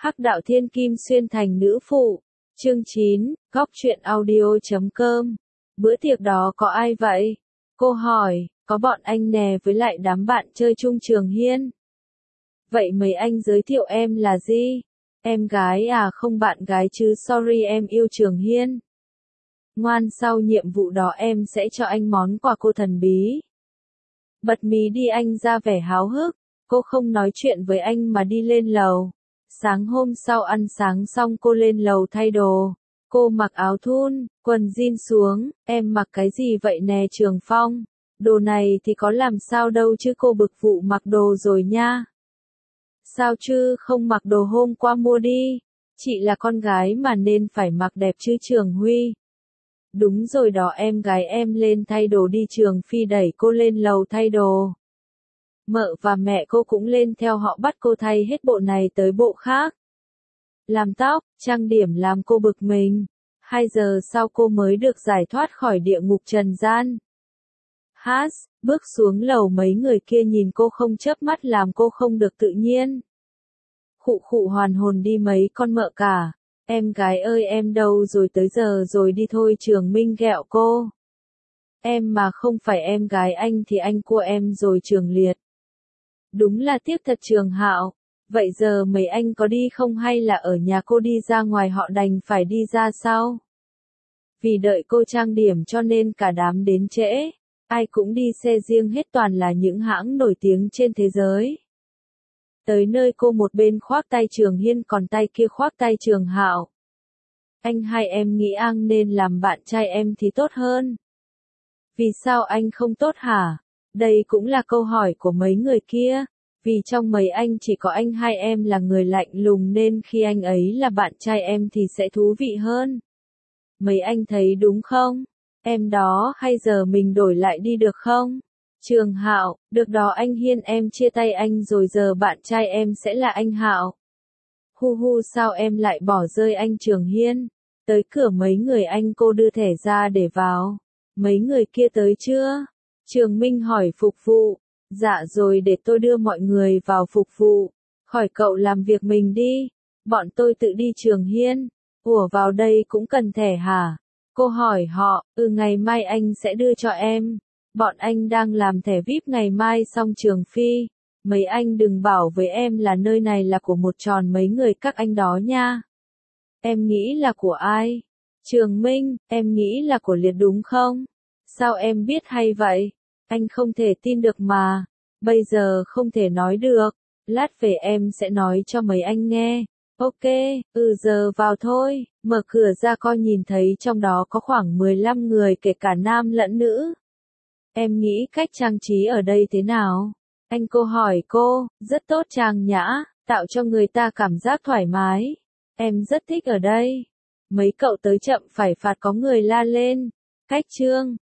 Hắc đạo thiên kim xuyên thành nữ phụ. Chương 9, góc truyện audio.com. Bữa tiệc đó có ai vậy? Cô hỏi, có bọn anh nè với lại đám bạn chơi chung Trường Hiên. Vậy mấy anh giới thiệu em là gì? Em gái à, không bạn gái chứ, sorry em yêu Trường Hiên. Ngoan, sau nhiệm vụ đó em sẽ cho anh món quà cô thần bí. Bật mí đi, anh ra vẻ háo hức. Cô không nói chuyện với anh mà đi lên lầu. Sáng hôm sau ăn sáng xong cô lên lầu thay đồ. Cô mặc áo thun, quần jean xuống. Em mặc cái gì vậy nè Trường Phong? Đồ này thì có làm sao đâu chứ, cô bực vụ mặc đồ rồi nha. Sao chứ, không mặc đồ hôm qua mua đi. Chị là con gái mà nên phải mặc đẹp chứ Trường Huy. Đúng rồi đó, em gái em lên thay đồ đi. Trường Phi đẩy cô lên lầu thay đồ. Mợ và mẹ cô cũng lên theo, họ bắt cô thay hết bộ này tới bộ khác. Làm tóc, trang điểm làm cô bực mình. 2 giờ sau cô mới được giải thoát khỏi địa ngục trần gian. Bước xuống lầu mấy người kia nhìn cô không chớp mắt làm cô không được tự nhiên. Khụ hoàn hồn đi mấy con mợ cả. Em gái ơi em đâu rồi, tới giờ rồi đi thôi. Trường Minh ghẹo cô. Em mà không phải em gái anh thì anh cua em rồi Trường Liệt. Đúng là tiếc thật Trường Hạo. Vậy giờ mấy anh có đi không hay là ở nhà cô đi ra ngoài, họ đành phải đi ra sau. Vì đợi cô trang điểm cho nên cả đám đến trễ. Ai cũng đi xe riêng hết, toàn là những hãng nổi tiếng trên thế giới. Tới nơi cô một bên khoác tay Trường Hiên còn tay kia khoác tay Trường Hạo. Anh hai em nghĩ anh nên làm bạn trai em thì tốt hơn. Vì sao anh không tốt hả? Đây cũng là câu hỏi của mấy người kia. Vì trong mấy anh chỉ có anh hai em là người lạnh lùng nên khi anh ấy là bạn trai em thì sẽ thú vị hơn. Mấy anh thấy đúng không? Em đó, hay giờ mình đổi lại đi được không? Trường Hạo, được đó anh Hiên, em chia tay anh rồi, giờ bạn trai em sẽ là anh Hạo. Hu sao em lại bỏ rơi anh Trường Hiên? Tới cửa mấy người anh cô đưa thẻ ra để vào. Mấy người kia tới chưa? Trường Minh hỏi phục vụ. Dạ rồi, để tôi đưa mọi người vào phục vụ. Khỏi cậu làm việc mình đi. Bọn tôi tự đi Trường Hiên. Ủa, vào đây cũng cần thẻ hả? Cô hỏi họ, ngày mai anh sẽ đưa cho em. Bọn anh đang làm thẻ VIP ngày mai xong Trường Phi. Mấy anh đừng bảo với em là nơi này là của một tròn mấy người các anh đó nha. Em nghĩ là của ai? Trường Minh, em nghĩ là của Liệt đúng không? Sao em biết hay vậy? Anh không thể tin được mà. Bây giờ không thể nói được. Lát về em sẽ nói cho mấy anh nghe. Ok, giờ vào thôi. Mở cửa ra coi, nhìn thấy trong đó có khoảng 15 người kể cả nam lẫn nữ. Em nghĩ cách trang trí ở đây thế nào? Anh cô hỏi cô, rất tốt, trang nhã, tạo cho người ta cảm giác thoải mái. Em rất thích ở đây. Mấy cậu tới chậm phải phạt, có người la lên. Cách trương,